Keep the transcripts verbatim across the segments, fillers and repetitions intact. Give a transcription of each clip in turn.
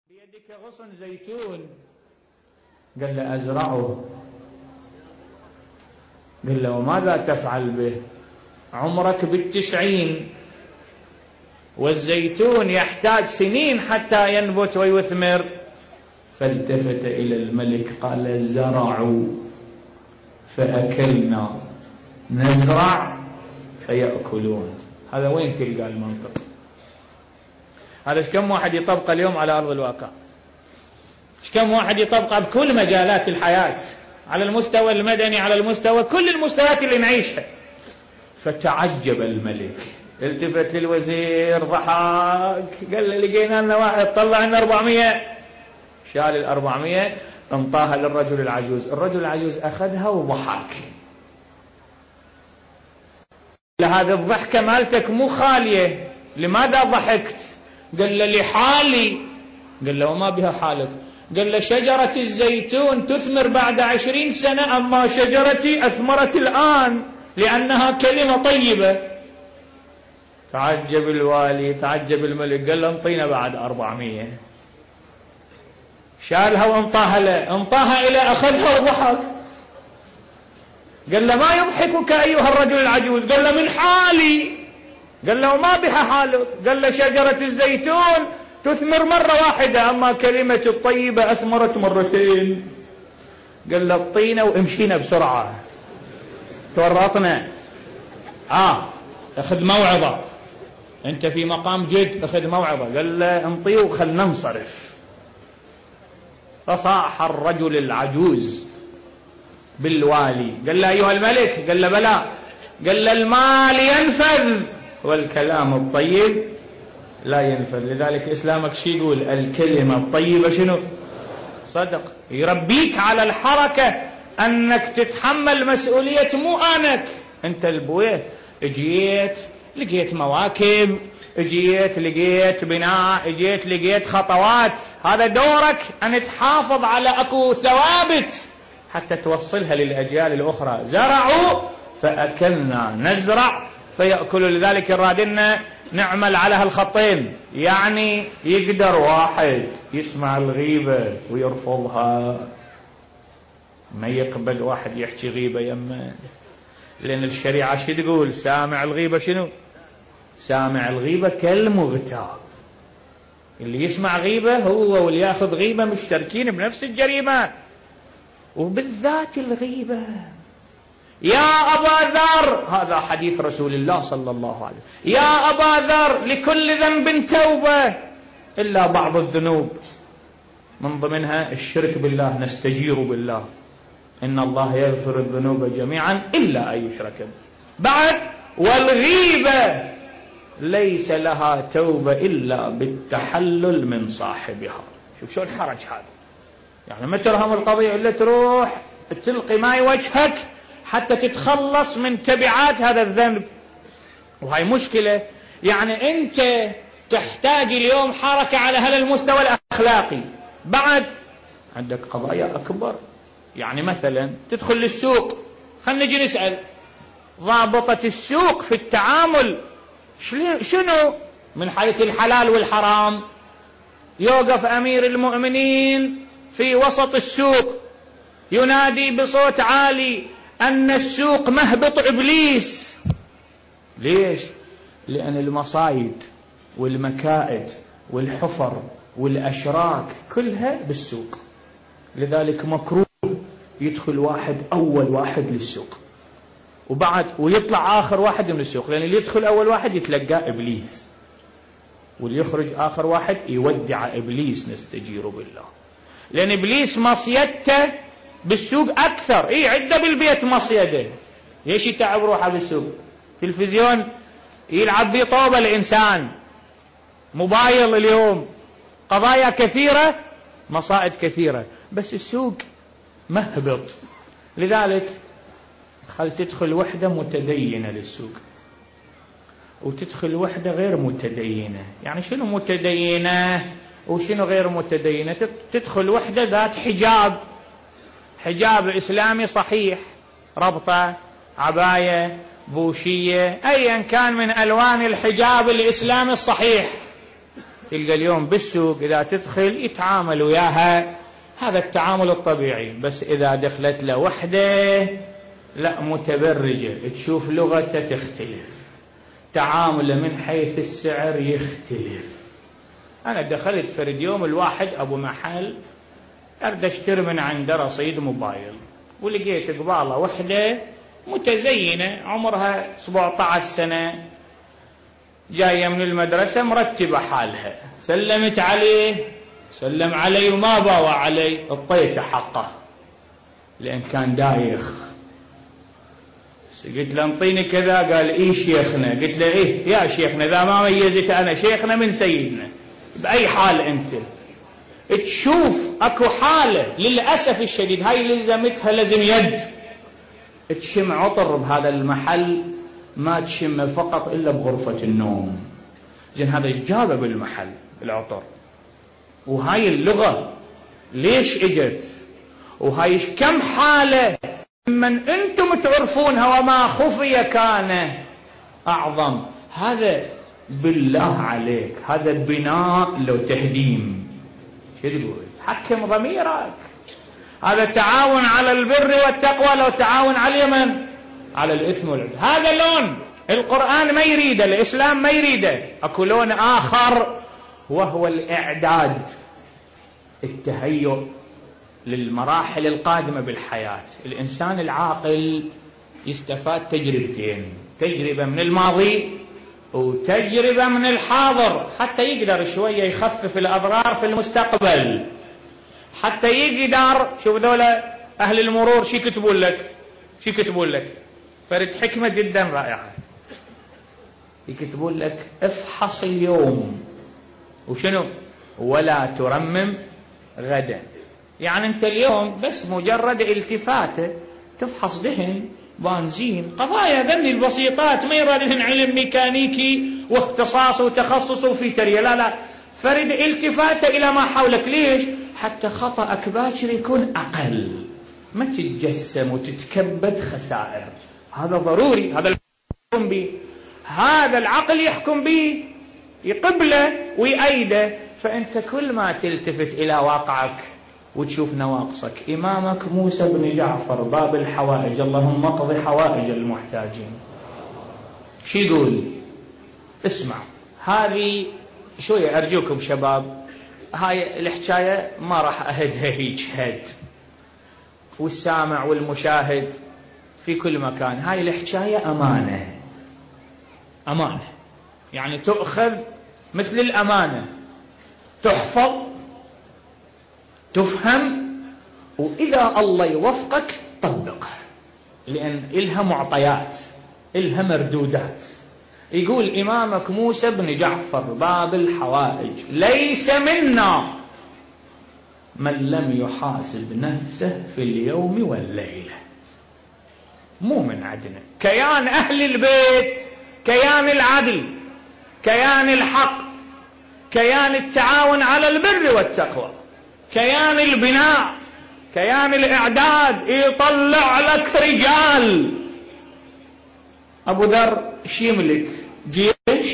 بيدك غصن زيتون. قال له أزرعه. قال له وماذا تفعل به؟ عمرك بالتسعين والزيتون يحتاج سنين حتى ينبت ويثمر. فالتفت إلى الملك قال زرعوا فأكلنا نزرع فيأكلون. هذا وين تلقى المنطق؟ هذا كم واحد يطبق اليوم على أرض الواقع؟ كم واحد يطبقه بكل مجالات الحياة، على المستوى المدني، على المستوى كل المستويات اللي نعيشها. فتعجب الملك، التفت للوزير ضحك، قال له لقينا لنا واحد طلع لنا أربعمية. شال الأربعمية انطاها للرجل العجوز. الرجل العجوز أخذها وضحك. لهذه الضحكة مالتك مو خالية، لماذا ضحكت؟ قال له لحالي. قال له وما بها حالك؟ قال له شجرة الزيتون تثمر بعد عشرين سنة، أما شجرتي أثمرت الآن لأنها كلمة طيبة. تعجب الوالي، تعجب الملك، قال له انطينا بعد أربعمية. شالها وانطاها له، انطاها إلى أخذها وضحك. قال له ما يضحكك أيها الرجل العجوز؟ قال له من حالي. قال له وما بها حالك؟ قال له شجرة الزيتون تثمر مرة واحدة، أما كلمة الطيبة أثمرت مرتين. قال له اطينا وامشينا بسرعة، تورطنا. آه أخذ موعظة، أنت في مقام جد، أخذ موعظة. قال له انطيه وخل ننصرف. فصاح الرجل العجوز بالوالي، قال له أيها الملك. قال له بلى. قال له المال ينفذ والكلام الطيب لا ينفذ. لذلك إسلامك شي يقول؟ الكلمة الطيبة شنو؟ صدق. يربيك على الحركة، أنك تتحمل مسؤولية مو آنك. أنت البويه اجيت لقيت مواكب، اجيت لقيت بناء، اجيت لقيت خطوات. هذا دورك أن تحافظ على أكو ثوابت حتى توصلها للأجيال الأخرى. زرعوا فأكلنا نزرع فيأكلوا. لذلك رادنا نعمل على هالخطين. يعني يقدر واحد يسمع الغيبة ويرفضها، ما يقبل واحد يحكي غيبة يمه، لأن الشريعة شو تقول؟ سامع الغيبة شنو؟ سامع الغيبة كالمغتاب. اللي يسمع غيبة هو واللي ياخذ غيبة مشتركين بنفس الجريمة، وبالذات الغيبة. يا أبا ذر، هذا حديث رسول الله صلى الله عليه وسلم، يا أبا ذر لكل ذنب توبة إلا بعض الذنوب، من ضمنها الشرك بالله، نستجير بالله، إن الله يغفر الذنوب جميعا إلا أن يشرك به. بعد والغيبة ليس لها توبة إلا بالتحلل من صاحبها. شوف شو الحرج هذا. يعني ما ترهم القضية إلا تروح تلقي ماي وجهك حتى تتخلص من تبعات هذا الذنب، وهي مشكلة. يعني أنت تحتاج اليوم حركة على هذا المستوى الأخلاقي. بعد عندك قضايا أكبر. يعني مثلا تدخل للسوق، خلنا نجي نسأل ضابطة السوق في التعامل شنو من حيث الحلال والحرام. يوقف أمير المؤمنين في وسط السوق ينادي بصوت عالي أن السوق مهبط إبليس. ليش؟ لأن المصايد والمكائد والحفر والأشراك كلها بالسوق. لذلك مكروه يدخل واحد أول واحد للسوق وبعد ويطلع آخر واحد من السوق، لأن اللي يدخل أول واحد يتلقى إبليس، واللي يخرج آخر واحد يودع إبليس، نستجير بالله. لأن إبليس مصيدته بالسوق أكثر. إيه عنده بالبيت مصيده، ليش يتعب روحه بالسوق؟ تلفزيون يلعب بيه طوبة الإنسان، موبايل اليوم، قضايا كثيرة، مصائد كثيرة، بس السوق مهبط. لذلك خل تدخل وحدة متدينة للسوق وتدخل وحدة غير متدينة. يعني شنو متدينة وشنو غير متدينة؟ تدخل وحدة ذات حجاب، حجاب إسلامي صحيح، ربطة، عباية، بوشية، أيا كان من ألوان الحجاب الإسلامي الصحيح. تلقى اليوم بالسوق إذا تدخل يتعامل وياها، هذا التعامل الطبيعي. بس إذا دخلت له وحدة لا متبرجة، تشوف لغته تختلف، تعامله من حيث السعر يختلف. أنا دخلت فرد يوم الواحد أبو محل أرد أشتري من عنده رصيد موبايل، ولقيت قبالة وحدة متزينة عمرها سبعة عشر سنة، جاية من المدرسة مرتبة حالها، سلمت عليه، سلم علي وما باوى علي، اعطيته حقه لأن كان دايخ. قلت له انطيني كذا، قال ايه شيخنا. قلت له ايه يا شيخنا، اذا ما ميزت انا شيخنا من سيدنا. باي حال انت تشوف اكو حالة للأسف الشديد هاي لزمتها لازم يد تشم عطر بهذا المحل، ما تشم فقط الا بغرفة النوم. زين هذا ايش جابه بالمحل العطر؟ وهاي اللغة ليش اجت؟ وهاي كم حالة من انتم تعرفونها وما خفي كان اعظم. هذا بالله عليك هذا بناء لو تهديم. شو تقول؟ حكم ضميرك. هذا تعاون على البر والتقوى، لو تعاون على من؟ على الاثم والعدوان. هذا لون القرآن ما يريده، الاسلام ما يريده. اكو لون اخر وهو الاعداد، التهيؤ للمراحل القادمة بالحياة. الإنسان العاقل يستفاد تجربتين، تجربة من الماضي وتجربة من الحاضر، حتى يقدر شوية يخفف الأضرار في المستقبل، حتى يقدر. شوف ذولا أهل المرور شي كتبون لك، شي كتبون لك فرد حكمة جدا رائعة، يكتبون لك افحص اليوم وشنو ولا ترمم غدا. يعني انت اليوم بس مجرد التفاته تفحص دهن بنزين، قضايا ذني البسيطات، ما يرادهن علم ميكانيكي واختصاص وتخصص في تريا، لا لا، فرد التفاته الى ما حولك. ليش؟ حتى خطأك باكر يكون اقل، ما تتجسم وتتكبد خسائر. هذا ضروري، هذا يحكم به، هذا العقل يحكم به، يقبله ويأيده. فانت كل ما تلتفت الى واقعك وتشوف نواقصك. إمامك موسى بن جعفر باب الحوائج، اللهم اقض حوائج المحتاجين، شو يقول؟ اسمع، هذه شوية أرجوكم شباب، هاي الحكاية ما راح أهدها هيك هد، والسامع والمشاهد في كل مكان. هاي الحكاية أمانة، أمانة يعني تؤخذ مثل الأمانة، تحفظ، تفهم، وإذا الله يوفقك طبقها، لأن إلها معطيات، إلها مردودات. يقول إمامك موسى بن جعفر باب الحوائج: ليس منا من لم يحاسب نفسه في اليوم والليلة. مو من عندنا. كيان أهل البيت، كيان العدل، كيان الحق، كيان التعاون على البر والتقوى، كيان البناء، كيان الإعداد، يطلع لك رجال. أبو ذر ايش يملك؟ جيش،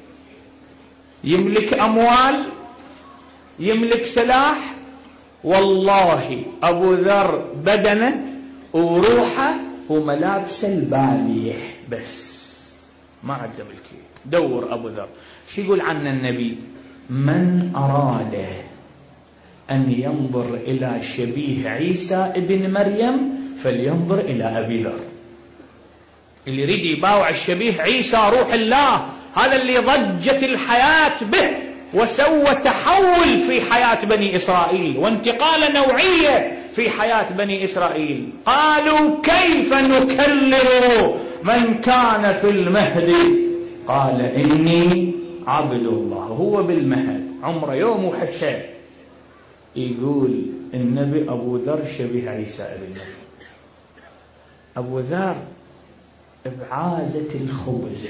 يملك أموال، يملك سلاح. والله أبو ذر بدنه وروحه وملابس البالية بس، ما عنده ملكية. دور أبو ذر شو يقول عنه النبي؟ من أراد أن ينظر إلى شبيه عيسى ابن مريم فلينظر إلى أبي ذر. اللي يريد يباوع الشبيه عيسى روح الله، هذا اللي ضجت الحياة به وسوى تحول في حياة بني إسرائيل وانتقال نوعية في حياة بني إسرائيل. قالوا كيف نكلم من كان في المهد؟ قال إني عبد الله. هو بالمهد عمره يوم وحشة. يقول النبي أبو ذر شبيه عيسى ابن مريم. أبو ذر بعازة الخبز،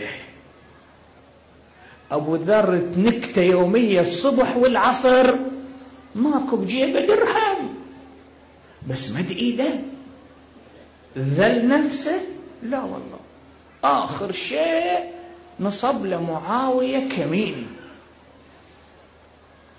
أبو ذر نكتة يومية الصبح والعصر، ماكو بجيبه درهم، بس مد إيده، ذل نفسه. لا والله، آخر شيء نصب لمعاوية كمين،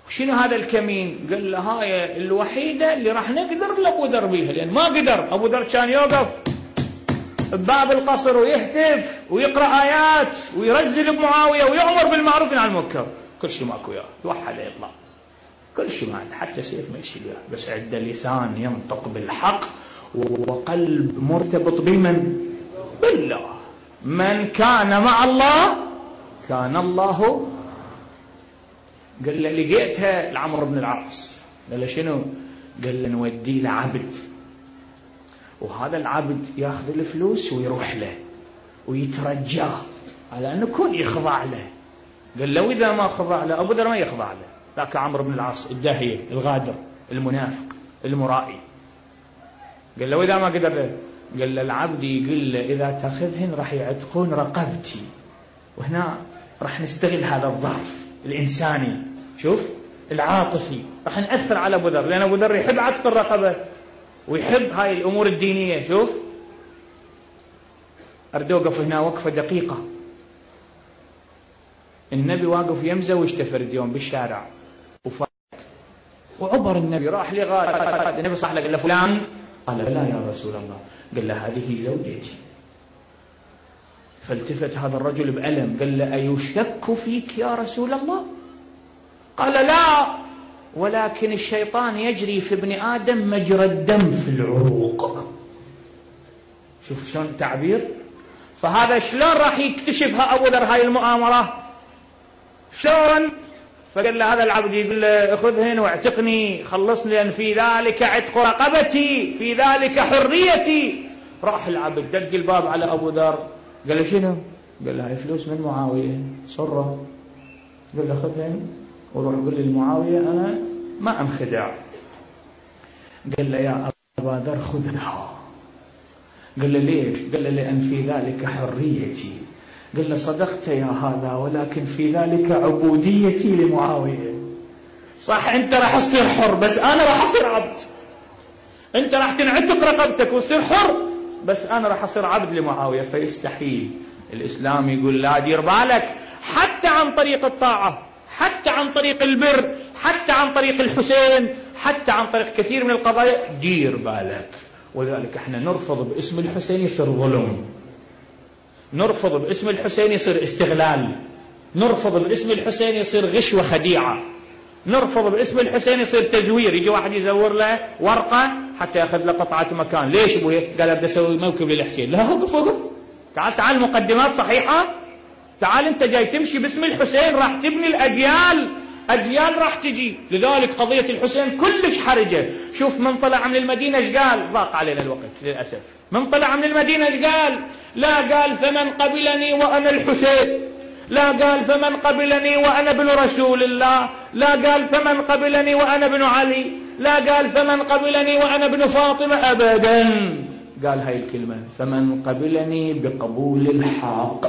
شنو هذا الكمين؟ قال له هاي الوحيدة اللي راح نقدر لأبو ذر بيها، لأن ما قدر. أبو ذر كان يوقف بباب القصر ويهتف ويقرأ آيات ويرزل بمعاوية ويأمر بالمعروف عن المنكر، كل شيء ماكو وياه، يوحد يطلع كل شيء ما عنده، حتى سيف ما يشيل وياه، بس عنده لسان ينطق بالحق وقلب مرتبط بمن؟ بالله. من كان مع الله كان الله. قال له لقيتها لعمرو بن العاص. قال له شنو؟ قال له نودي له عبد، وهذا العبد ياخذ الفلوس ويروح له ويترجاه على أنه كون يخضع له. قال له إذا ما خضع له أبو ذر ما يخضع له. ذاك عمرو بن العاص الداهية الغادر المنافق المرائي. قال له إذا ما قدر له، قال له العبد يقول له إذا تأخذهن راح يعتقون رقبتي. وهنا راح نستغل هذا الظرف الإنساني، شوف العاطفي، راح نأثر على أبو ذر، لأن أبو ذر يحب عتق الرقبة ويحب هاي الأمور الدينية. شوف أريد أوقف هنا وقفة دقيقة. النبي واقف يمزة واشتفرد يوم بالشارع وفات وعبر النبي راح لغاية النبي صح له، قال له فلان، قال لا يا رسول الله. قال له هذه زوجتي. فالتفت هذا الرجل بألم قال له أيشك فيك يا رسول الله؟ قال لا، ولكن الشيطان يجري في ابن آدم مجرى الدم في العروق. شوف شلون التعبير. فهذا شلون راح يكتشفها أبو ذر هاي المؤامرة؟ شلون؟ فقال له هذا العبد يقول له اخذهن واعتقني خلصني، لأن في ذلك عتق رقبتي، في ذلك حريتي. راح العبد دق الباب على أبو ذر، قال له شنو؟ قال له هاي فلوس من معاوية صرة. قال له خذهن وروح قل للمعاوية أنا ما أنخدع. قال له يا أبا ذر خذها. قال له ليش؟ قال له لأن في ذلك حريتي. قال له صدقت يا هذا، ولكن في ذلك عبوديتي لمعاوية. صح أنت راح تصير حر، بس أنا راح أصير عبد. أنت راح تنعتق رقبتك وتصير حر، بس أنا راح أصير عبد لمعاوية. فيستحيل. الإسلام يقول لا، دير بالك، حتى عن طريق الطاعة، حتى عن طريق البر، حتى عن طريق الحسين، حتى عن طريق كثير من القضايا، دير بالك. ولذلك احنا نرفض باسم الحسين يصير ظلم، نرفض باسم الحسين يصير استغلال، نرفض باسم الحسين يصير غش وخديعة، نرفض باسم الحسين يصير تزوير. يجي واحد يزور له ورقة حتى ياخذ له قطعة مكان. ليش ابوي؟ قال بدي اسوي موكب للحسين. لا، وقف وقف، تعال تعال، مقدمات صحيحة. تعال انت جاي تمشي باسم الحسين، راح تبني الاجيال، اجيال راح تجي. لذلك قضية الحسين كلش حرجة. شوف من طلع من المدينة ايش قال؟ ضاق علينا الوقت للأسف. من طلع من المدينة ايش قال؟ لا قال فمن قبلني وانا الحسين، لا قال فمن قبلني وانا ابن رسول الله، لا قال فمن قبلني وانا ابن علي، لا قال فمن قبلني وانا ابن فاطمة، ابدا. قال هاي الكلمة فمن قبلني بقبول الحق،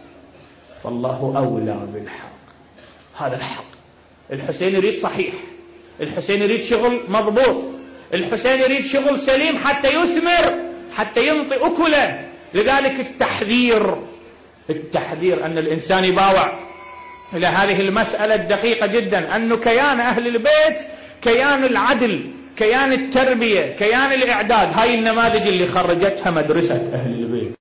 فالله أولى بالحق. هذا الحق. الحسين يريد صحيح، الحسين يريد شغل مضبوط، الحسين يريد شغل سليم حتى يثمر، حتى ينطي أكله. لذلك التحذير، التحذير أن الإنسان يباوع إلى هذه المسألة الدقيقة جدا، أنه كيان أهل البيت كيان العدل، كيان التربية، كيان الإعداد. هاي النماذج اللي خرجتها مدرسة أهل البيت،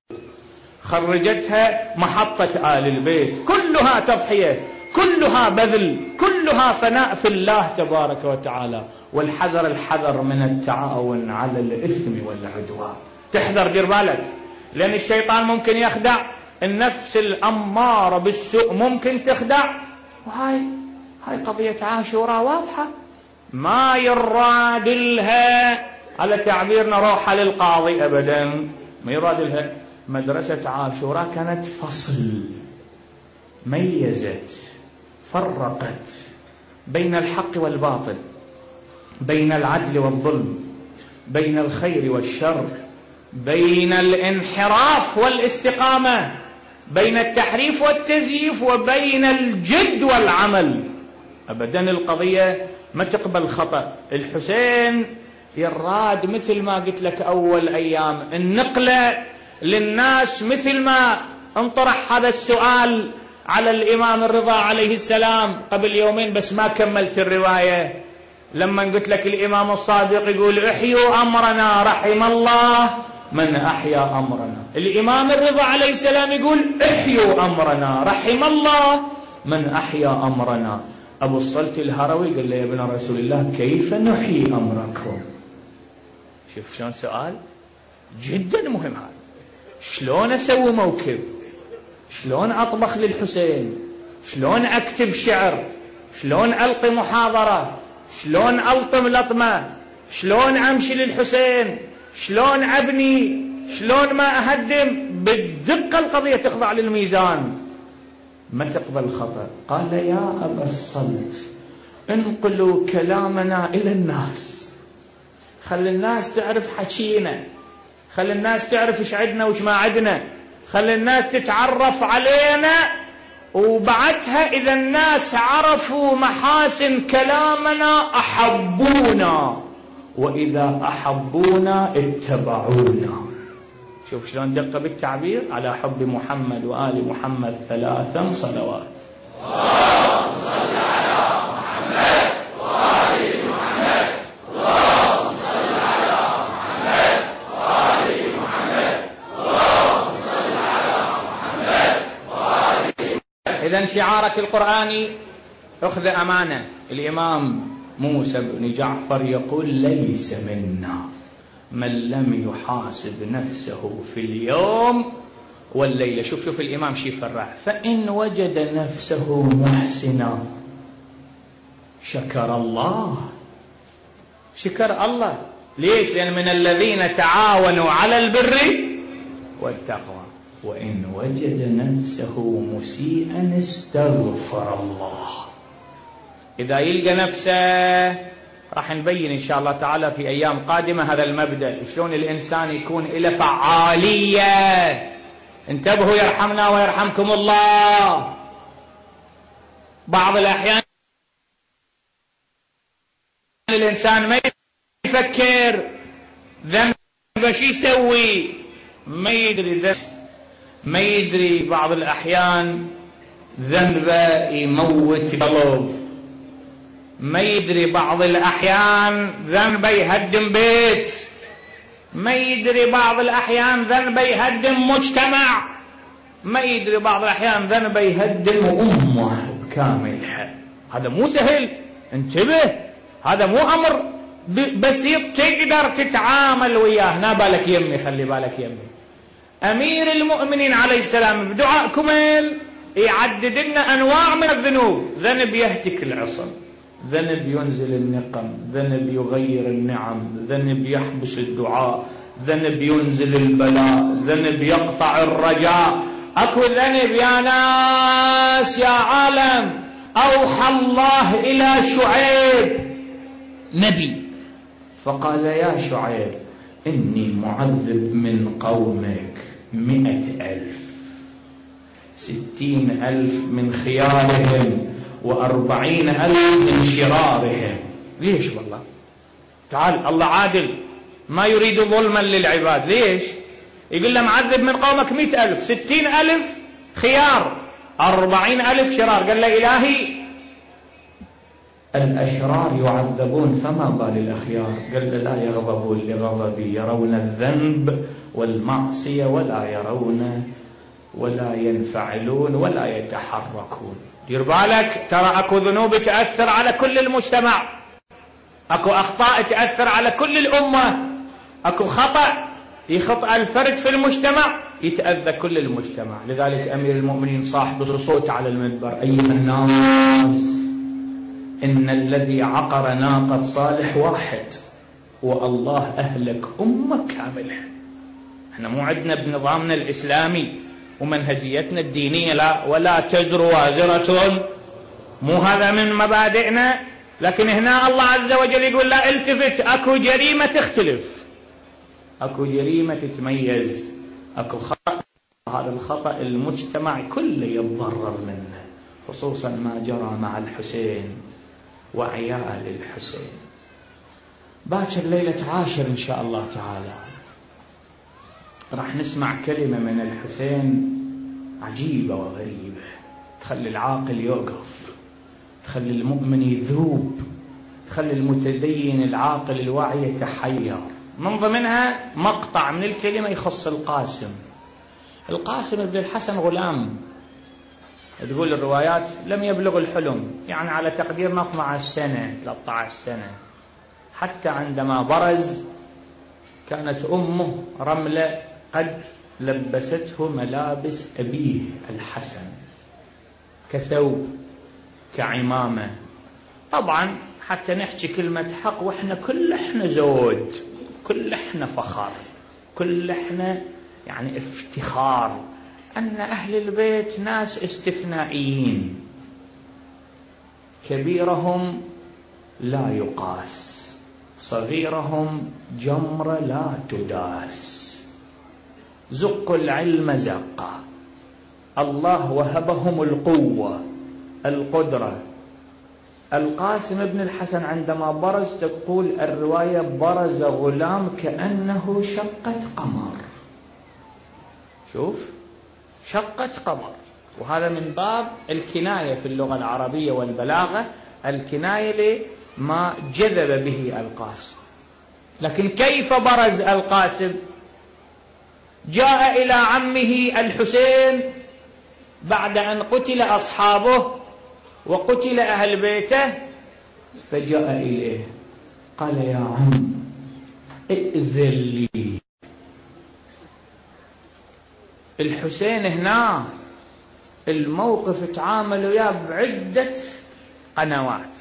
خرجتها محطة آل البيت، كلها تضحية، كلها بذل، كلها فناء في الله تبارك وتعالى. والحذر الحذر من التعاون على الإثم والعدوان. تحذر، دير بالك، لأن الشيطان ممكن يخدع، النفس الأمارة بالسوء ممكن تخدع. وهاي هاي قضية عاشوراء واضحة، ما يراد لها على تعبيرنا روحة للقاضي أبدا، ما يراد لها. مدرسة عاشوراء كانت فصل، ميزت، فرقت بين الحق والباطل، بين العدل والظلم، بين الخير والشر، بين الانحراف والاستقامة، بين التحريف والتزييف، وبين الجد والعمل. أبدا القضية ما تقبل خطأ. الحسين يراد مثل ما قلت لك أول أيام النقلة للناس، مثل ما انطرح هذا السؤال على الإمام الرضا عليه السلام قبل يومين، بس ما كملت الرواية. لما قلت لك الإمام الصادق يقول احيوا أمرنا رحم الله من أحيا أمرنا، الإمام الرضا عليه السلام يقول احيوا أمرنا رحم الله من أحيا أمرنا. أبو الصلت الهروي قال له يا ابن رسول الله كيف نحيي أمركم؟ شوف شلون سؤال جدا مهم هذا. شلون أسوي موكب؟ شلون أطبخ للحسين؟ شلون أكتب شعر؟ شلون ألقي محاضرة؟ شلون ألطم لطمة؟ شلون أمشي للحسين؟ شلون أبني؟ شلون ما أهدم؟ بالدقة القضية تخضع للميزان، ما تقبل خطأ. قال يا أبا الصلت انقلوا كلامنا إلى الناس، خلي الناس تعرف حكينا، خلي الناس تعرف إيش عدنا وإيش ما عدنا، خلي الناس تتعرف علينا، وبعدها إذا الناس عرفوا محاسن كلامنا أحبونا، وإذا أحبونا اتبعونا. شوف شلون دقة بالتعبير. على حب محمد وآل محمد ثلاثا صلوات. اللهم صل على محمد وآل محمد، اللهم صل على محمد وآل محمد، اللهم صل على محمد وآل محمد. إذن شعارك القرآني أخذ أمانة. الإمام موسى بن جعفر يقول ليس منا من لم يحاسب نفسه في اليوم والليلة. شوف شوف الإمام شي فرح، فإن وجد نفسه محسنا شكر الله، شكر الله. ليش؟ لأن من الذين تعاونوا على البر والتقوى. وإن وجد نفسه مسيئا استغفر الله. إذا يلقى نفسه، راح نبين إن شاء الله تعالى في أيام قادمة هذا المبدأ، شلون الإنسان يكون له فعالية. انتبهوا يرحمنا ويرحمكم الله. بعض الأحيان الإنسان ما يفكر ذنب شو يسوي، ما يدري ذنب، ما يدري بعض الأحيان ذنبه يموت قلب، ما يدري بعض الأحيان ذنبه يهدم بيت، ما يدري بعض الأحيان ذنبه يهدم مجتمع، ما يدري بعض الأحيان ذنبه يهدم أمة بكاملها. هذا مو سهل، انتبه، هذا مو أمر بسيط تقدر تتعامل وياه. نابالك يمي، خلي بالك يمي. أمير المؤمنين عليه السلام بدعاء كمل يعدد لنا أنواع من الذنوب. ذنب يهتك العصم، ذنب ينزل النقم، ذنب يغير النعم، ذنب يحبس الدعاء، ذنب ينزل البلاء، ذنب يقطع الرجاء. أكو ذنب يا ناس يا عالم أوحى الله إلى شعيب نبي فقال يا شعيب إني معذب من قومك مئة ألف، ستين ألف من خيارهم وأربعين ألف من شرارهم. ليش والله؟ تعال، الله عادل ما يريد ظلما للعباد. ليش؟ يقول له معذب من قومك مئة ألف، ستين ألف خيار، أربعين ألف شرار. قال له إلهي الأشرار يعذبون فما بال الأخيار؟ قال له لا يغضبون لغضبي، يرون الذنب والمعصية ولا يرون ولا ينفعلون ولا يتحركون. دير بالك، ترى اكو ذنوب تأثر على كل المجتمع، اكو اخطاء تأثر على كل الامة، اكو خطأ يخطأ الفرد في المجتمع يتأذى كل المجتمع. لذلك امير المؤمنين صاحب الصوت على المنبر: ايها الناس، ان الذي عقر ناقة صالح واحد والله اهلك امة كاملة. احنا مو عندنا بنظامنا الاسلامي ومنهجيتنا الدينية لا ولا تزر وازرة، مو هذا من مبادئنا. لكن هنا الله عز وجل يقول لا التفت، اكو جريمة تختلف، اكو جريمة تتميز، اكو خطأ، هذا الخطأ المجتمع كله يتضرر منه، خصوصا ما جرى مع الحسين وعيال الحسين. باكر ليلة عاشر إن شاء الله تعالى راح نسمع كلمة من الحسين عجيبة وغريبة تخلي العاقل يوقف، تخلي المؤمن يذوب، تخلي المتدين العاقل الواعي يتحير. من ضمنها مقطع من الكلمة يخص القاسم. القاسم بن الحسن غلام، تقول الروايات لم يبلغ الحلم، يعني على تقديرنا اثنتي عشرة سنة ثلاثة عشر سنة. حتى عندما برز كانت أمه رملة قد لبسته ملابس أبيه الحسن، كثوب كعمامة. طبعا حتى نحكي كلمة حق، وإحنا كل إحنا زود، كل إحنا فخر، كل إحنا يعني افتخار أن أهل البيت ناس استثنائيين، كبيرهم لا يقاس، صغيرهم جمرة لا تداس، زقوا العلم زقا، الله وهبهم القوة القدرة. القاسم بن الحسن عندما برز، تقول الرواية برز غلام كأنه شقة قمر. شوف، شقة قمر، وهذا من باب الكناية في اللغة العربية والبلاغة، الكناية لما جذب به القاسم. لكن كيف برز القاسم؟ جاء إلى عمه الحسين بعد أن قتل أصحابه وقتل أهل بيته، فجاء إليه قال يا عم ائذن لي. الحسين هنا الموقف تعامل وياه بعدة قنوات.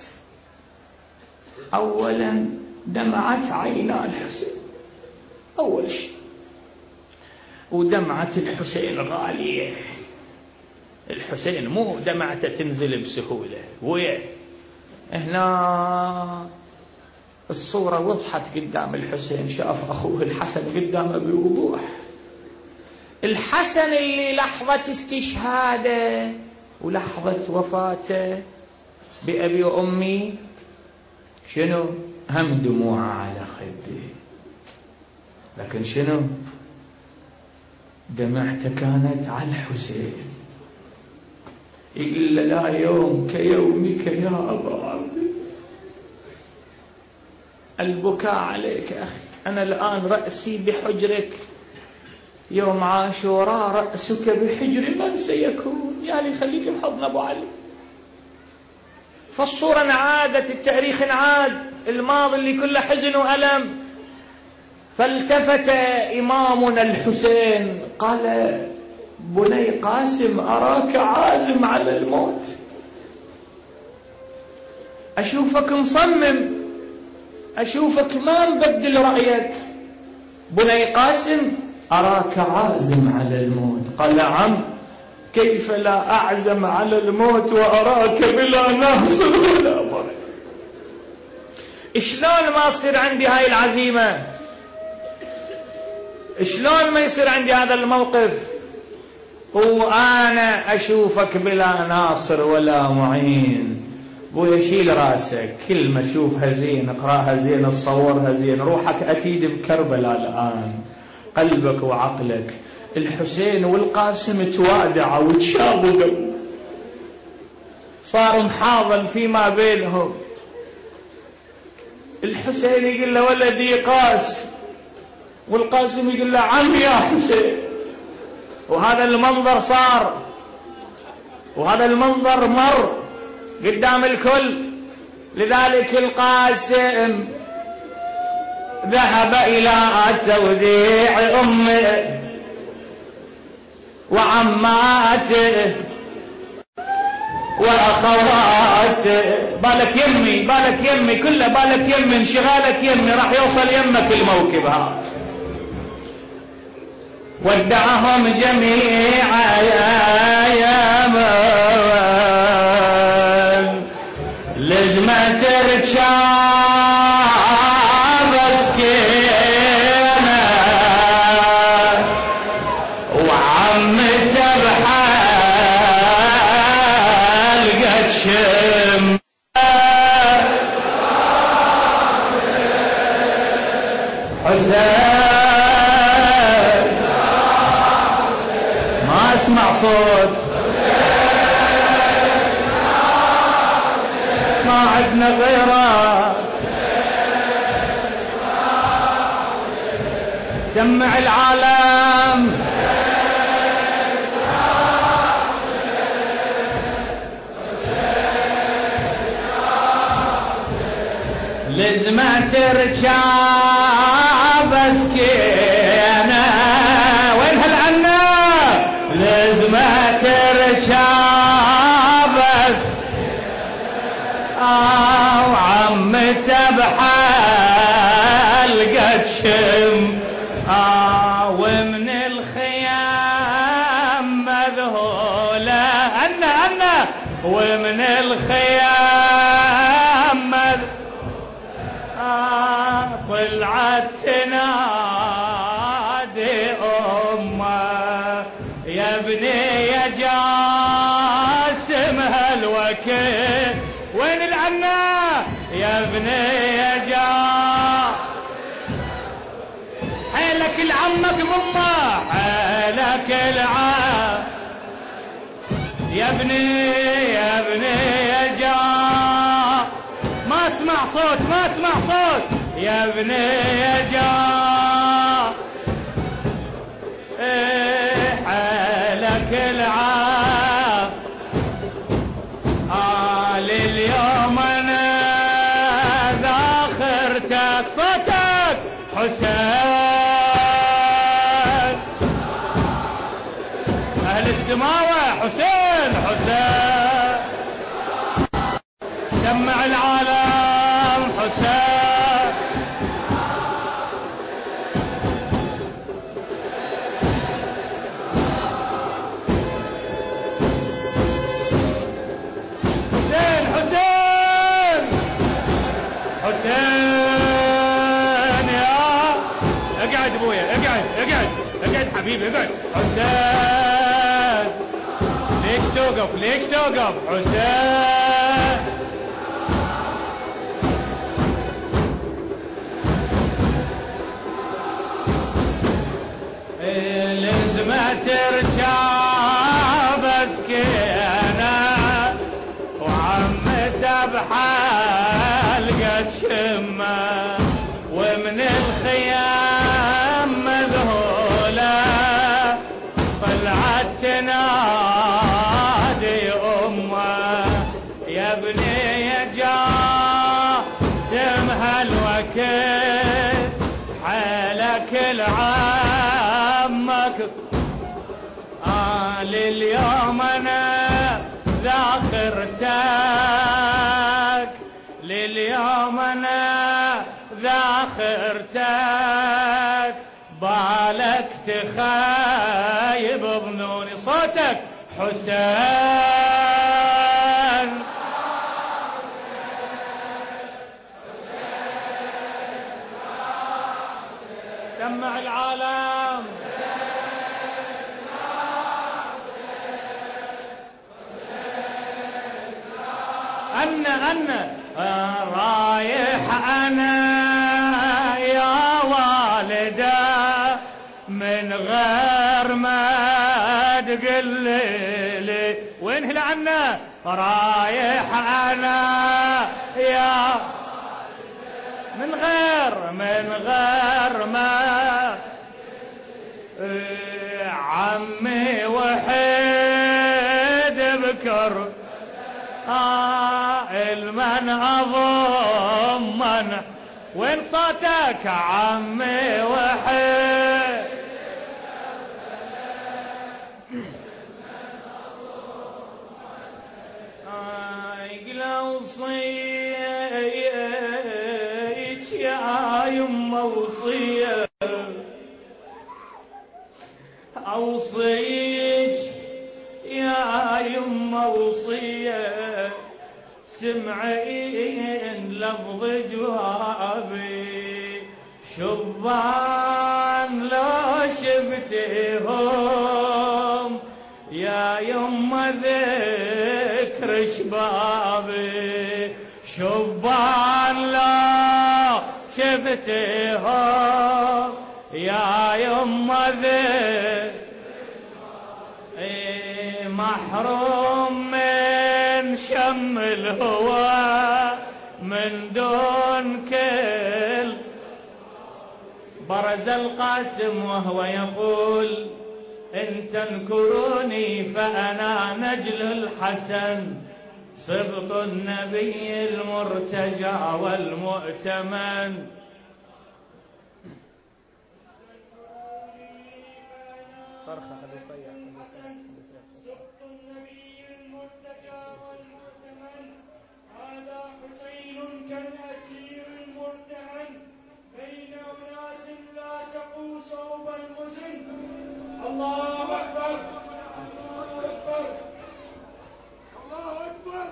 أولا دمعت عينا الحسين أول شيء، ودمعة الحسين غالية. الحسين مو دمعته تنزل بسهولة، ويا هنا الصورة وضحت قدام الحسين، شاف أخوه الحسن قدامه بوضوح. الحسن اللي لحظة استشهاده ولحظة وفاته بأبي وأمي شنو؟ هم دموع على خده، لكن شنو؟ دمعته كانت على الحسين. يقول لا يوم كيومك يا أبا عبد، البكاء عليك أخي. أنا الآن رأسي بحجرك، يوم عاشوراء رأسك بحجر من سيكون؟ يا لي خليك بحضن أبو علي. فالصورة انعادت، التاريخ انعاد، الماضي اللي كله حزن وألم. فالتفت إمامنا الحسين قال بني قاسم أراك عازم على الموت، أشوفك مصمم، أشوفك ما مبدل رأيك. بني قاسم أراك عازم على الموت. قال عم كيف لا أعزم على الموت وأراك بلا ناصر ولا برد؟ شلون ما يصير عندي هاي العزيمة؟ شلون ما يصير عندي هذا الموقف وأنا أشوفك بلا ناصر ولا معين؟ ويشيل راسك، كل ما تشوفها زين اقراها زين، تصورها زين، روحك أكيد بكربلاء الآن، قلبك وعقلك. الحسين والقاسم توادعوا وتشابوا، صار محاضن فيما بينهم. الحسين يقول له ولدي قاس، والقاسم يقول له عم يا حسين. وهذا المنظر صار، وهذا المنظر مر قدام الكل. لذلك القاسم ذهب إلى توديع أمه وعماته وأخواته. بالك يمي، بالك يمي، كله بالك يمي، انشغالك يمي، راح يوصل يمك الموكب هذا. ودعهم جميعا يا من لزمة تركاب سكينة، وعمته بحلقة شم حسين. ما اسمع صوت عنا غيره. سمع العالم لزمة تركاب سكينة. وين هالعنا لزمة تركاب آه وعمته بحلقة شم آه ومن الخيام مذهولة أنا أنا ومن الخيام مذهولة آه طلعت تنادي أمه يا ابني يا جاسم هالوكيل. وين العنا يا ابني يا جاسم حيلك العمك مما حيلك العم يا ابني يا ابني يا جاسم. ما اسمع صوت ما اسمع صوت يا ابني يا جاسم ايه حالك العام آه لليوم انا ذاخرتك صوتك حسين اهل السماوة حسين حسين سمع العالم حسين. حسين حسين حسين يا اقعد ابويا اقعد اقعد اقعد حبيبي اقعد. حسين ليش توقف ليش توقف حسين. لزمة تركاب سكينة وعمته بحلقة شمة ومن الخيام مذهولة طلعت تنادي أمه يا ابني يا جاسم هالوكيل حالك العمك آه لليوم انا ذاخرتك لليوم انا ذاخرتك بالك تخايب ظنوني صوتك حسين. سمع العالم أنا أنا رايح أنا يا والده من غير ما تقل لي. وين هالعنا رايح أنا يا من غير من غير ما عمي وحيد بكر آه المن أضمن. وين صوتك عمي وحيد آه يقلو صيك يا يما وصيه أوصيك يا يما وصيه سمعين لفظ جوابي شبان لو شفتهم يا يما ذكر شبابي شبان لو شفتهم يا يما ذكر محروم من شم الهوى من دون كل. برز القاسم وهو يقول إن تنكروني فأنا نجل الحسن سبط النبي المرتجى والمؤتمن. صرخة خلي يصيح سبط النبي المرتجى والمؤتمن. هذا حسين كالأسير المرتهن بين أناس لاصقوا صوب المزن. الله أكبر الله أكبر الله أكبر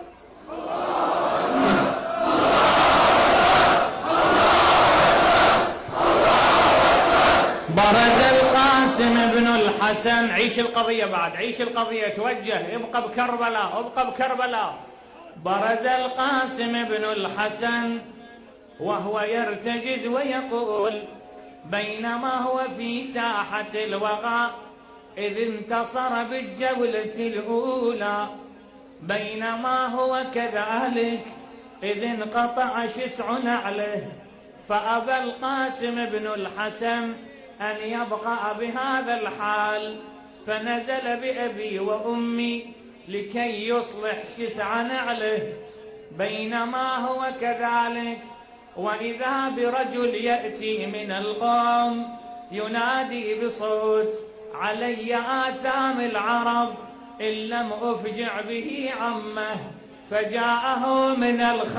برز القاسم بن الحسن. عيش القضية بعد، عيش القضية، توجه، ابقى بكربلاء، ابقى بكربلاء. برز القاسم بن الحسن وهو يرتجز ويقول بينما هو في ساحة الوغى إذ انتصر بالجولة الأولى. بينما هو كذلك إذ انقطع شسع نعله فأبى القاسم بن الحسن أن يبقى بهذا الحال فنزل بأبي وأمي لكي يصلح شسع نعله. بينما هو كذلك وإذا برجل يأتي من القوم ينادي بصوت علي آثام العرب إن لم أفجع به عمه. فجاءه من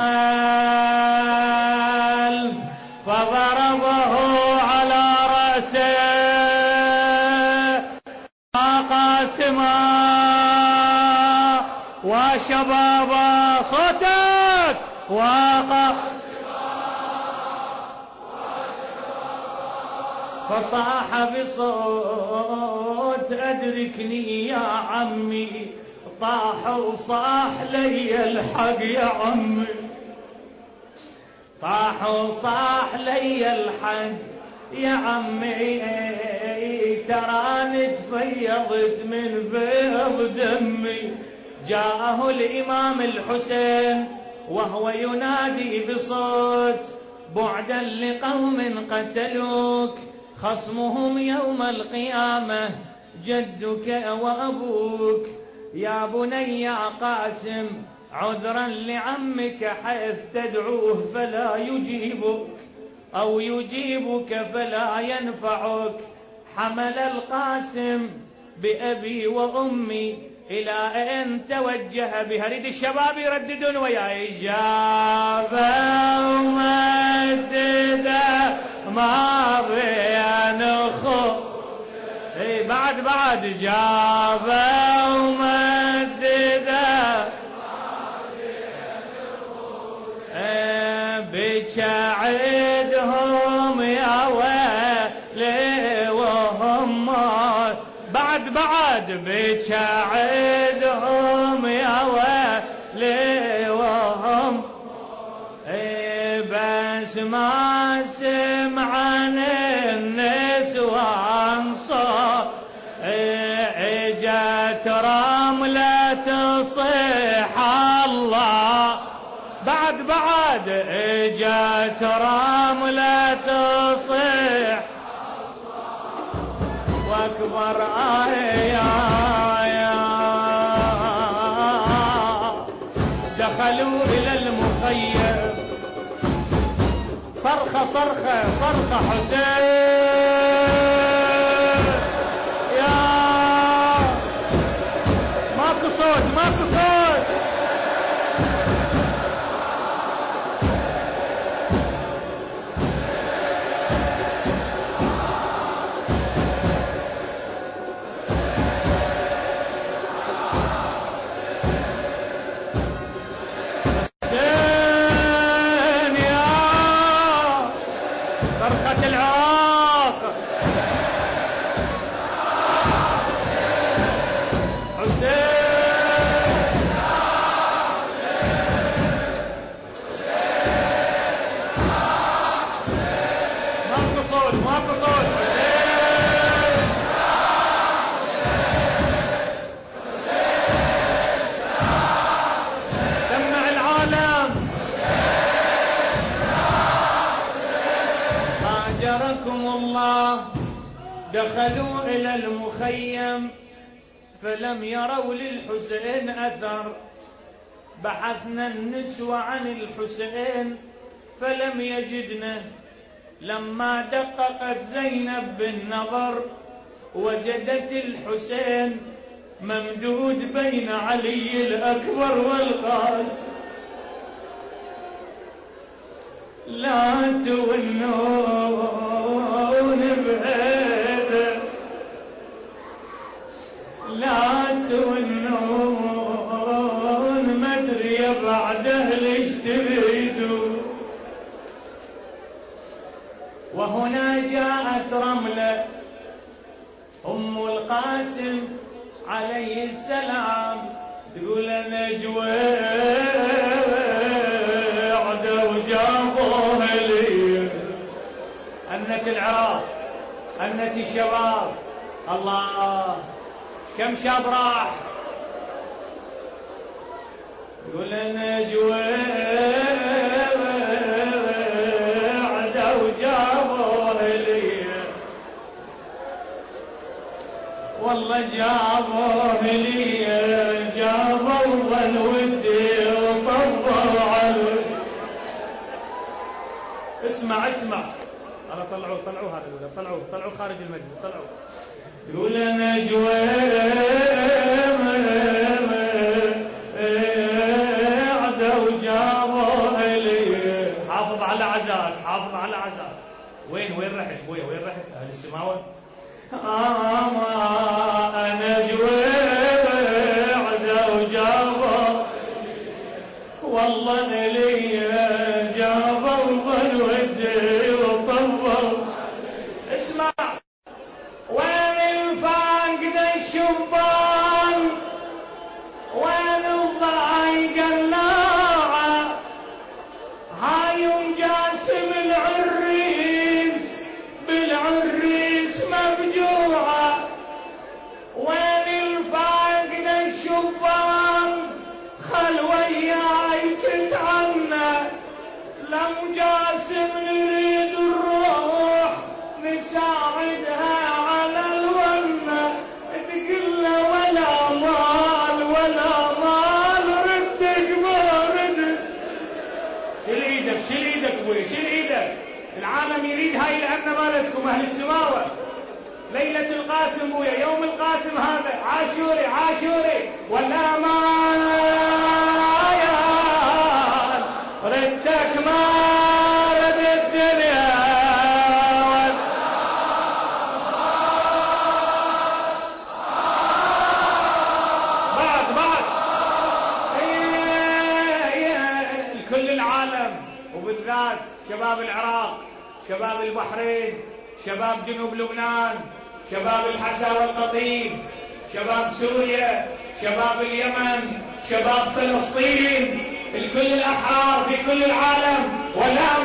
الخلف فضربه على رأسه قاسما وشبابا صوتك وقاسما فصاح بصوت أدركني يا عمي. طاح وصاح لي الحق يا عمي، طاح وصاح لي الحق يا عمي. تراني تفيضت من فيض دمي. جاءه الإمام الحسين وهو ينادي بصوت بعدا لقوم قتلوك خصمهم يوم القيامة جدك وأبوك. يا بني يا قاسم عذرا لعمك حيث تدعوه فلا يجيبك أو يجيبك فلا ينفعك. حمل القاسم بأبي وأمي إلى أن توجه بها. ريد الشباب يرددون وياي إجابة ومددة ما بين خو. اي بعد بعد إجابة ومددة بشعدهم يا ويلي وهم بعد بعد بشعدهم يا ويلي وهم. بس ما سمعن النسوان صوت اجت رملة تصيح الله. بعد بعد اجت رملة تصيح واكبر آية دخلوا إلى المخيم. صرخة صرخة صرخة حسين يا ماكو صوت ماكو صوت. أجركم الله دخلوا إلى المخيم فلم يروا للحسين أثر. بحثنا النسوة عن الحسين فلم يجدنه. لما دققت زينب بالنظر وجدت الحسين ممدود بين علي الأكبر والقاسم. لا تونون بعيده، لا تونون، ما ادري بعده ليش تريدوا. وهنا جاءت رملة أم القاسم عليه السلام تقول أنا جويعد وجابوها لي. أنت العراق، أنت الشباب، الله كم شاب راح. يقول أنا جويعد وجابوها لي، والله جابوه لي، جابوا ظلوتي وطبوا علي. اسمع اسمع، أنا طلعوا طلعوا هذا الولد، طلعوا طلعوا خارج المجلس، طلعوا. يقول أنا جويعد وجابوه لي. حافظ على عزاك، حافظ على عزاك. وين وين رحت ابويا، وين رحت أهل السماوة؟ آه أنا جويعد وجابوا، والله لي جابوا ظلوتي وطبوا. اسمع، وين الفاقد الشبان، وين الضايق الناعة، هاي جاسم العريس بالعريس مبجوعة. وين الفاقد الشبان، خل وياي تتعنى، لم جاسم نريد الروح نساعدها على الونة. تقول له ولا مال ولا مال، ردك ما ردك. شيل ايدك شيل ايدك ابوي، شيل ايدك. العالم يريد هاي لأن مالتكم أهل السماوة. ليلة القاسم بويا، يوم القاسم هذا عاشوري عاشوري. ولا مال ردك ما رد الدنيا. بعد بعد كل العالم وبالذات شباب العراق، شباب البحرين، شباب جنوب لبنان، شباب الحسا والقطيف، شباب سوريا، شباب اليمن، شباب فلسطين، الكل الأحرار في كل العالم. ولا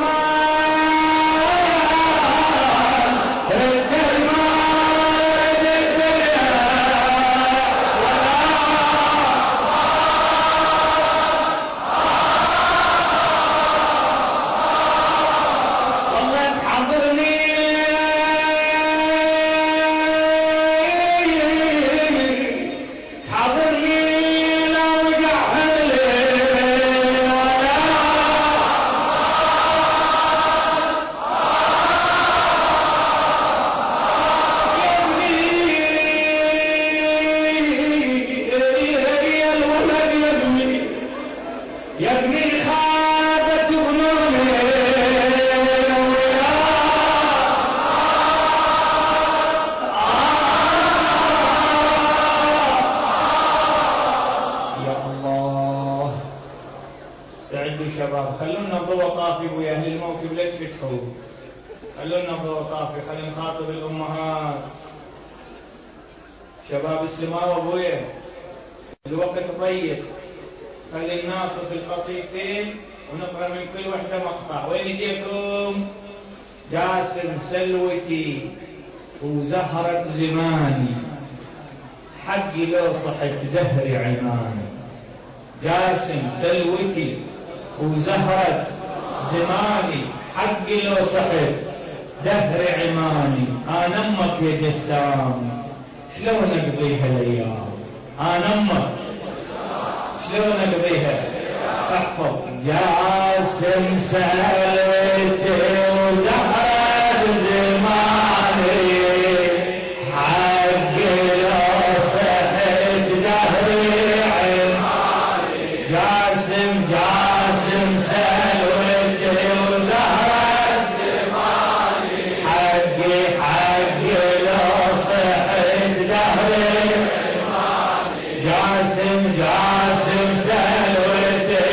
خلونا نضوى طافي ويا اهل الموكب لا تفتحوا. خلونا نضوى طافي، خلينا نخاطب الامهات. شباب السماوة ابويا الوقت ضيق، خلي نناصف القصيدتين ونقرا من كل وحده مقطع. وين يديكم؟ جاسم سلوتي وزهرة زماني، حقي لو صحت دهري عماني. جاسم سلوتي وزهرة زماني، حقي لو صحت دهر عماني انا امك يا جسام شلون اقضيها الايام انا امك شلون اقضيها احفظ جاسم سالتي وزهرة زماني حق لو صحت دهري عماني جاسم جاسم سالتي وزهرة زماني حقي حقي لو صحت دهري عماني جاسم جاسم سالتي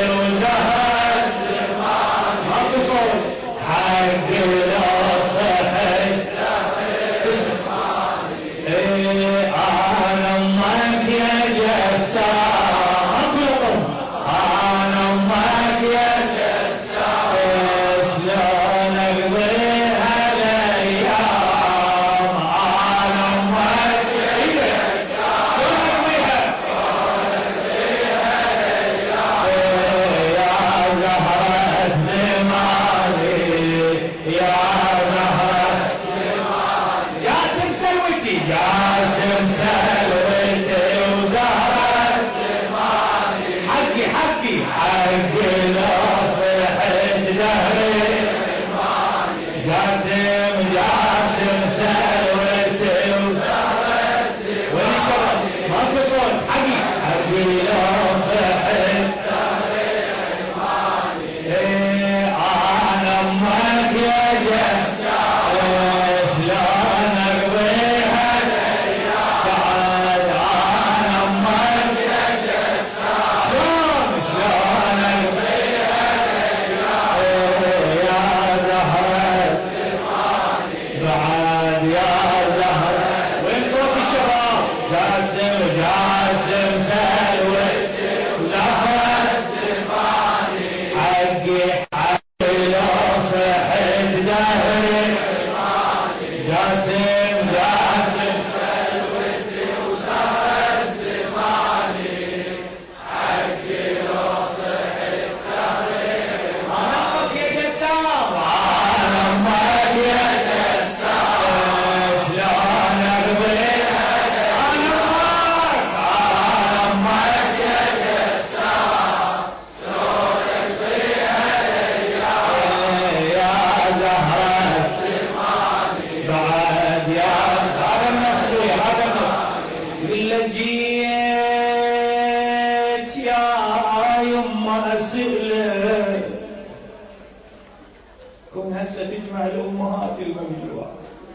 الأمهات الممجوعة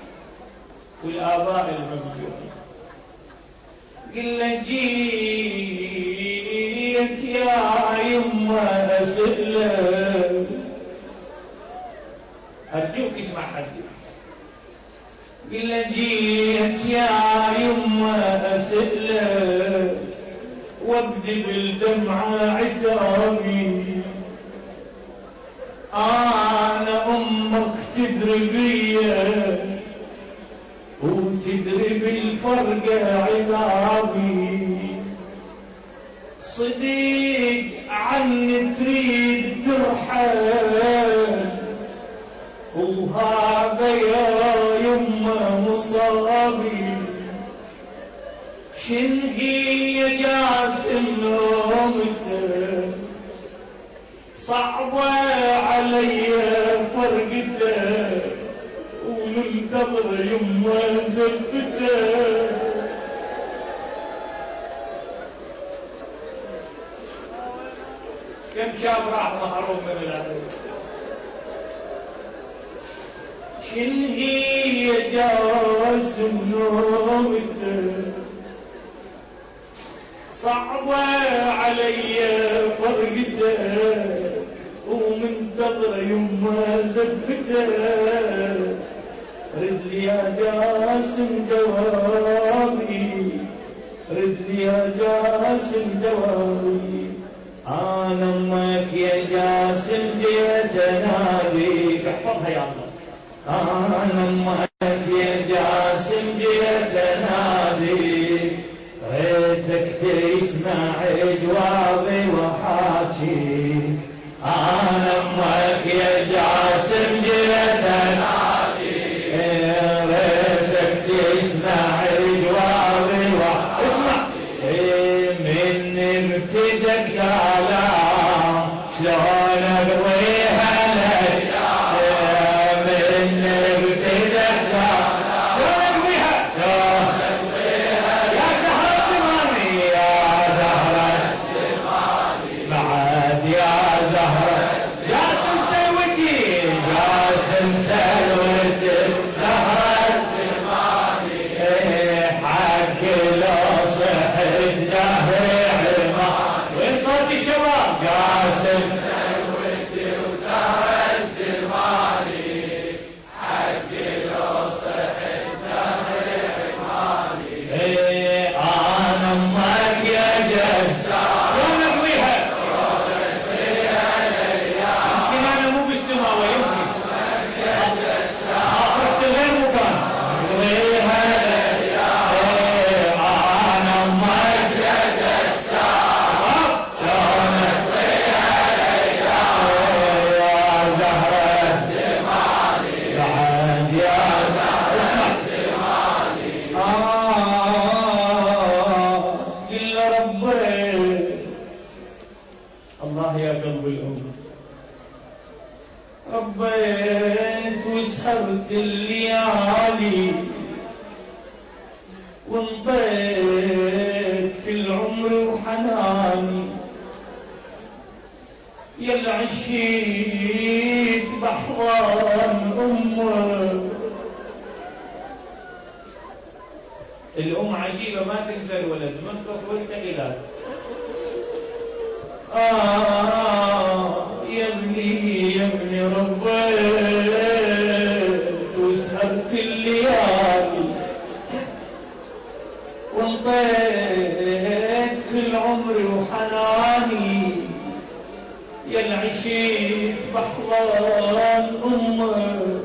والآباء الممجوعين قل جيت يا يما أسئلك أرجوك اسمع حدي قل جيت يا يما أسئلك وابدي بالدمعة عتابي أنا أمك تدري بيا وتدري بالفرق عذابي صديق عني تريد ترحل وهذا يا يما مصابي شن هي جاسم نومته صعبة علي فرقته ومنتظر يما زفته كم شاب راح محروم من الأهل شن هي جاسم نومته صعبة علي فرقته ومنتظر يما زفته رد لي يا جاسم جوابي رد لي يا جاسم جوابي أنا أمك يا جاسم جيت أناديك احفظها يا الله أنا أمك يا جاسم جيت أناديك ريتك تسمع جوابي وحاجيك أنا أمك يا جاسم جيت أناديك سلوة الزهرة الزماني حق لو صحت دهر عماني. وين صوت الشباب؟ قاسم سلوتي وزهرة الزماني حق لو صحت دهر عماني. انا امك يا جسار ربيت وسهرت الليالي وانطيت كل عمري وحناني يلا عشيت بحضان أمك. الأم عجيبة ما تنسى الولد من طفولته إلى آه يا ابني يا ابني ربيت وسهرت الليالي وانطيت كل عمري وحناني يا عشيت بحضان أمك.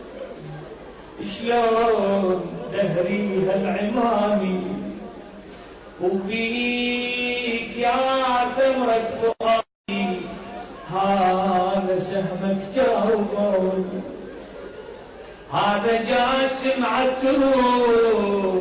شلون دهري هالعماني وبيك يا ثمرة فؤادي هذا سهمك جاوبوني. هذا جاسم عالتروح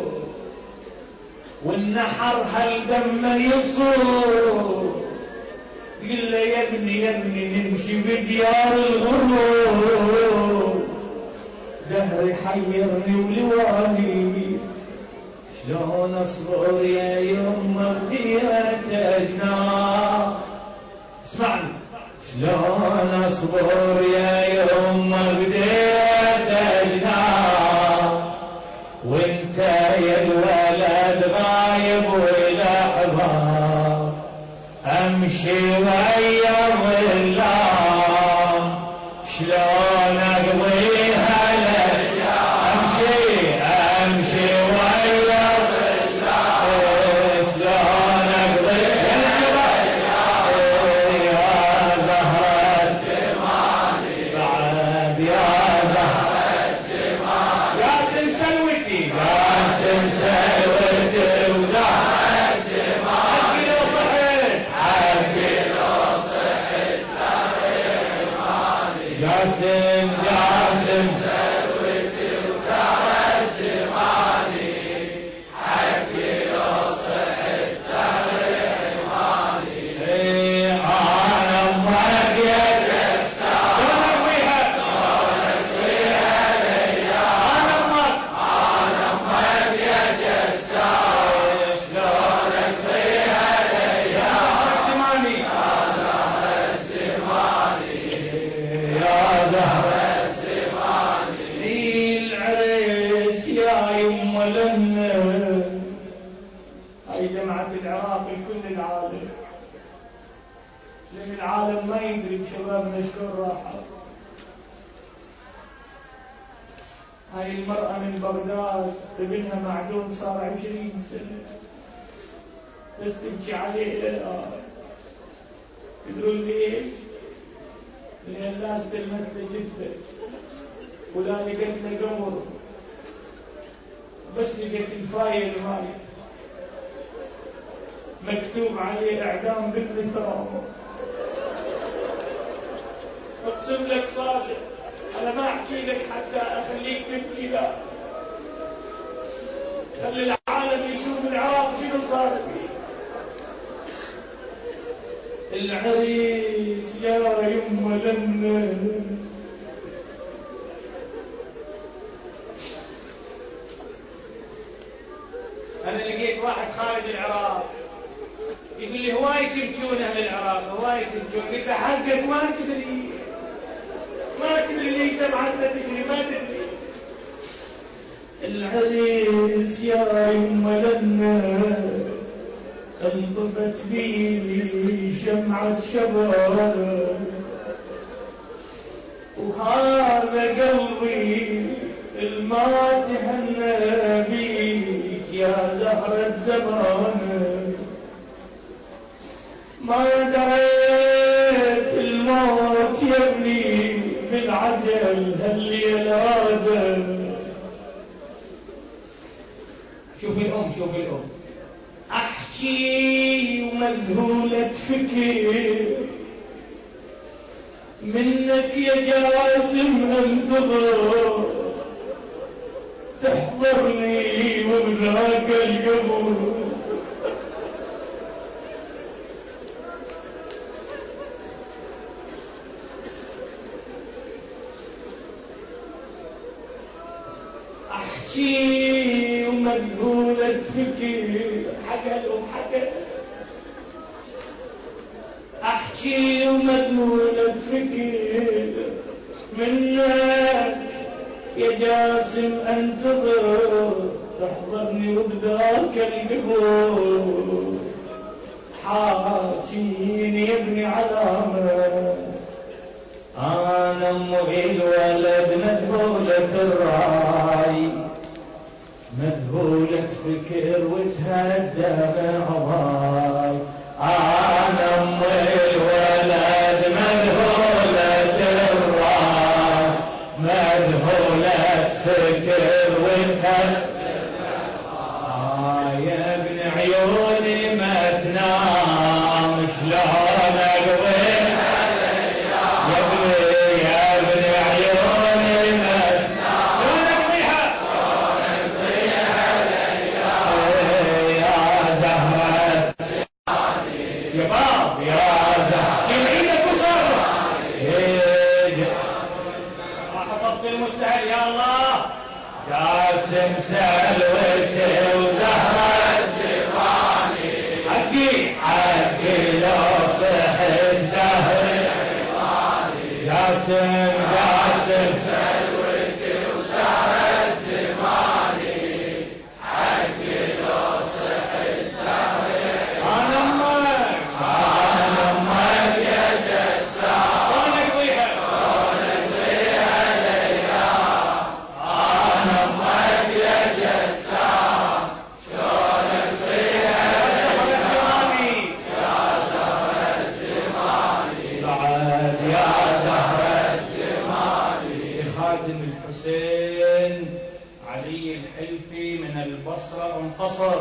والنحر هالدم يصور. قل له يا ابني يا ابني نمشي بديار الغرور دهري حيرني ولواني. شلون اصبر يا يوم بديت اجناح. اسمعني شلون اصبر يا يوم بديت اجناح وانت يا الولد غايب والاحباب امشي ويا الظلام. شلون اقضيها الايام امشي امشي ويا الظلام. شلون اقضيها الايام يا زهرة الزماني بعد يا زهرة الزماني. قاسم سلوتي قاسم سلوتي وزهرة الزماني حقي لو صحت جاسم جاسم سلوتي وزهرة الزماني حقي لو صحت دهر عماني. انا امك يا جسار شلون اقويها شلون اقويها الايام. انا امك انا امك يا جسار شلون اقويها الايام. الزماني يا زهرة الزماني يا زهرة الزماني. العريس يا يما لنا هاي جمعة العراق لكل العالم لأن العالم ما يدري بشبابنا شلون راحوا. هاي المرأة من بغداد ابنها معدوم صار عشرين سنة بس تبكي عليه إلى الآن. يدرون ليش؟ لأن الناس تلمت له جثة ولا لقت له قبر بس لقيت الفايل مالت مكتوب عليه إعدام بالمثرى. اقسم لك صادق أنا ما أحكي لك حتى أخليك تبكي لا خلي العالم يشوف العراق شنو صار فيه. العريس يا يما لنا أنا لقيت واحد خارج العراق يقول لي هواي تبكون أهل العراق هواي تبكون. قلت له حقك ما تدري ما تدري تدري ليش دمعتنا تجري ما تدري. العريس يا يما لنا انطفت بي شمعة شباب، وهذا قلبي الما تهنى بيك يا زهرة زمانك. ما دريت الموت يبني بالعجل هالليل هذا. شوف الأم شوف الأم أحكي ومذهولة فكر منك يا جاسم انتظر تحضرني وبذاك القبر. احكي ومذهولة فكر حكى الأم حكى احكي ومذهولة فكر منك يا جاسم انتظر تحضرني وبذاك القبور. حاكيني يا ابني علامة انا ام الولد مذهولة الراي مذهولة فكر وتهدى بعضاي. انا ام الولد مذهولة الراي مذهولة فكر وتهدى بعضاي. يا ابن عيوني ما تنام شلون اقضي المستهل. يا الله جاسم سلوته وزهرة زماني حقي حقي لو صح الدهر جاسم جاسم سلوته وزهرة زماني حقي لو صح الدهر. انا امك انا امك يا جسام صونك ويها صونك ويها الحسين علي الحلفي من البصرة انقصر.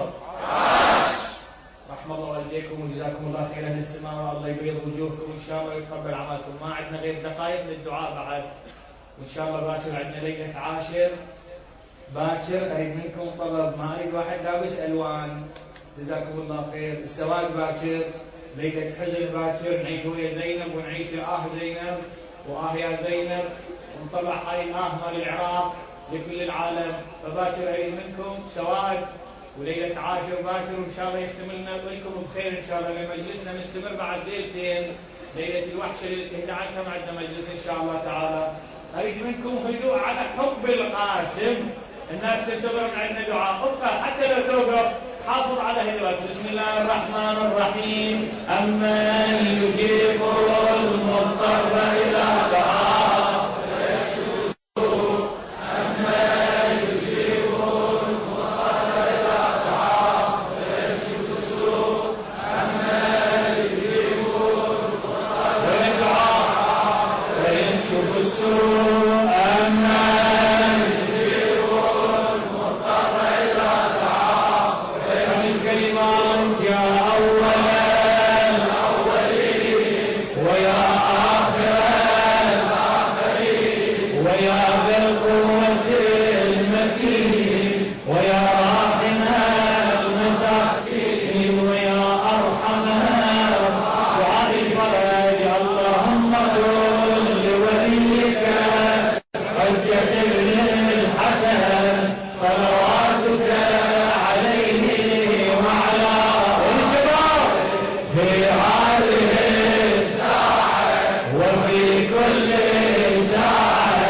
رحم الله والديكم وجزاكم الله خير اهل السماء والله يبيض وجوهكم وان شاء الله يتقبل اعمالكم. ما عندنا غير دقائق للدعاء بعد وان شاء الله باكر عندنا ليله عاشر باكر. اريد منكم طلب ما اريد واحد لابس الوان جزاكم الله خير. السواد باكر ليله حزن باكر نعيش ويا زينب ونعيش اه زينب واه يا زينب ونطلع هاي الآه مال العراق لكل العالم. فباكر أريد منكم سواد وليلة عاشر باكر وإن شاء الله يختم لنا لكم بخير إن شاء الله. لمجلسنا مستمر بعد ليلتين ليلة الوحشة ليلة إحدى عشر عندنا مجلس إن شاء الله تعالى. أريد منكم هدوء على حب القاسم. الناس تنتظر من عندنا دعاء خطة حتى لو توقف حافظ على هدوءك. بسم الله الرحمن الرحيم. أمن يجيب المضطر إذا دعاه وفي كل ساعة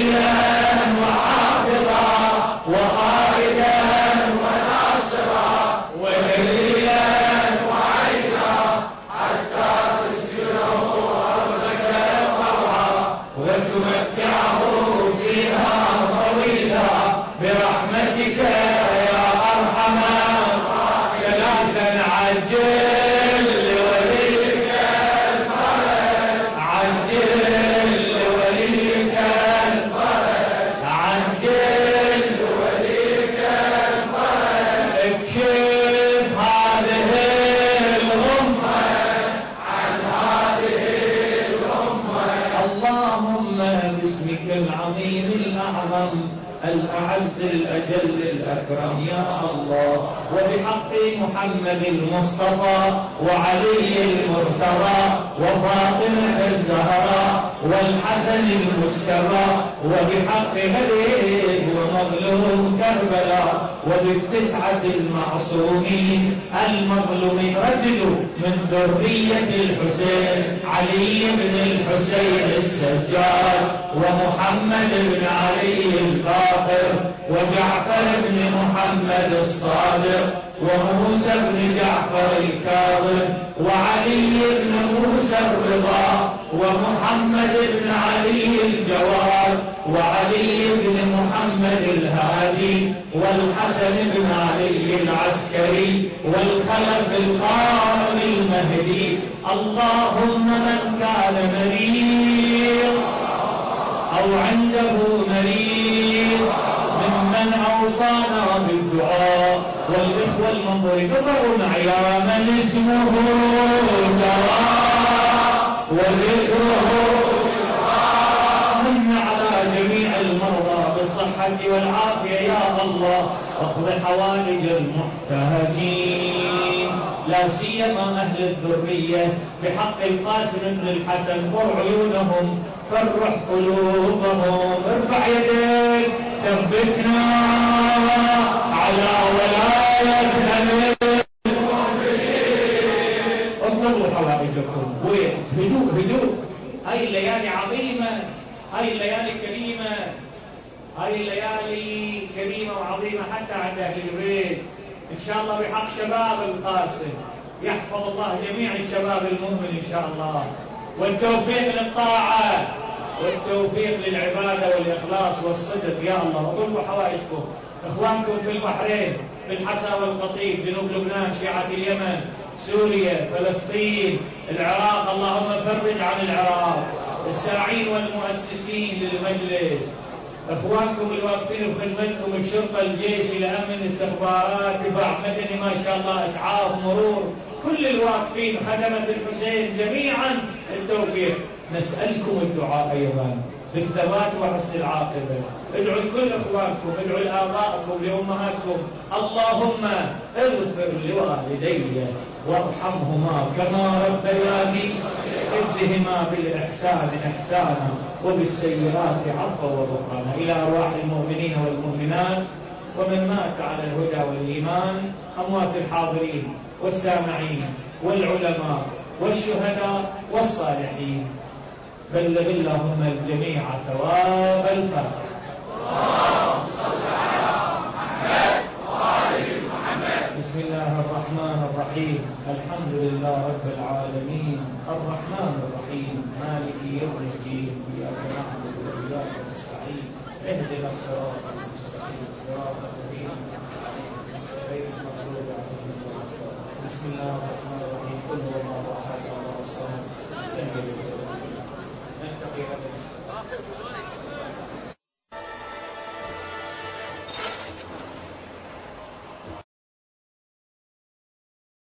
ودليلا وحافظا وقائدا وناصرا ودليلا وعيدا حتى تسكنه أرضك طوعا وتمتعه فيها طويلا برحمتك يا أرحم الراحمين. ثلاثا عجل لوليك الفرج عجل لوليك الفرج عجل لوليك الفرج اكشف هذه الغمة عن هذه الأمة. اللهم باسمك العظيم الأعظم الأعز الأجل الأكرم يا الله، وبحق محمد المصطفى وعلي المرتضى وفاطمة الزهراء والحسن المجتبى، وبحق هديه ومظلوم كربلاء، وبالتسعة المعصومين المظلومين رددوا من ذرية الحسين علي بن الحسين السجاد ومحمد بن علي الباقر وجعفر بن محمد الصادق وموسى بن جعفر الكاظم وعلي بن موسى الرضا ومحمد بن علي الجواد وعلي بن محمد الهادي والحسن بن علي العسكري والخلف القائم المهدي. اللهم من كان مريض أو عنده مريض ممن أوصانا بالدعاء والإخوة المنظرين اقرأوا معي يا من اسمه دواء وذكره من على جميع المرضى بالصحة والعافية يا الله، واقض حوائج المحتاجين لا سيما أهل الذرية بحق القاسم بن الحسن، قر عيونهم فرح قلوبهم. ارفع يديك ثبتنا على ولاية أمير المؤمنين. اطلبوا حوائجكم هدوء هدوء. هاي الليالي عظيمة، هاي الليالي كريمة، هاي الليالي كريمة وعظيمة حتى عند أهل البيت. إن شاء الله بحق شباب القاسم يحفظ الله جميع الشباب المؤمن إن شاء الله، والتوفيق للطاعة والتوفيق للعبادة والإخلاص والصدق يا الله. وطلبوا حوائجكم إخوانكم في البحرين، في الحسا والقطيف، جنوب لبنان، شيعة اليمن، سوريا، فلسطين، العراق، اللهم فرج عن العراق، الساعين والمؤسسين للمجلس، اخوانكم الواقفين في خدمتكم، الشرطه، الجيش، الامن، استخبارات، دفاع مدني، ما شاء الله، اسعاف، مرور، كل الواقفين، خدمه الحسين جميعا التوفيق. نسالكم الدعاء ايضا بالثبات وحسن العاقبه. ادعوا لكل اخوانكم، ادعوا لابائكم، لامهاتكم. اللهم اغفر لوالدي وارحمهما كما ربياني، اجزهما بالاحسان احسانا وبالسيئات عفوا وغفرانا. الى ارواح المؤمنين والمؤمنات ومن مات على الهدى والايمان، اموات الحاضرين والسامعين والعلماء والشهداء والصالحين. بلغ اللهم الجميع ثواب الفاتحة. اللهم صل على محمد وآل محمد. بسم الله الرحمن الرحيم. الحمد لله رب العالمين الرحمن الرحيم مالك يوم الدين. إياك نعبد وإياك نستعين. اهدنا الصراط المستقيم صراط الذين أنعمت عليهم غير المغضوب عليهم. بسم الله الرحمن الرحيم. قل هو الله